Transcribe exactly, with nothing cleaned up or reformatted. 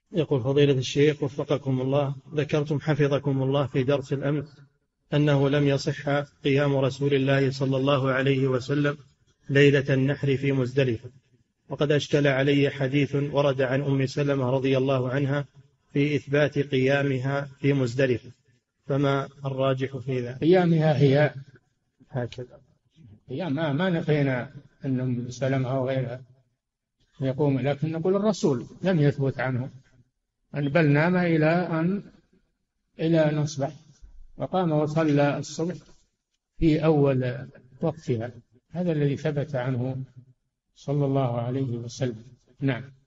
يقول فضيلة الشيخ وفقكم الله، ذكرتم حفظكم الله في درس الأمس أنه لم يصح قيام رسول الله صلى الله عليه وسلم ليلة النحر في مزدلفة، وقد أشكل علي حديث ورد عن أم سلمة رضي الله عنها في إثبات قيامها في مزدلفة، فما الراجح في ذلك؟ قيامها هي هكذا هي ما, ما نفينا أن أم سلمة أو غيرها يقوم، لكن نقول الرسول لم يثبت عنه أن بل نام إلى أن إلى أن أصبح، وقام وصلى الصبح في أول وقتها، هذا الذي ثبت عنه صلى الله عليه وسلم. نعم.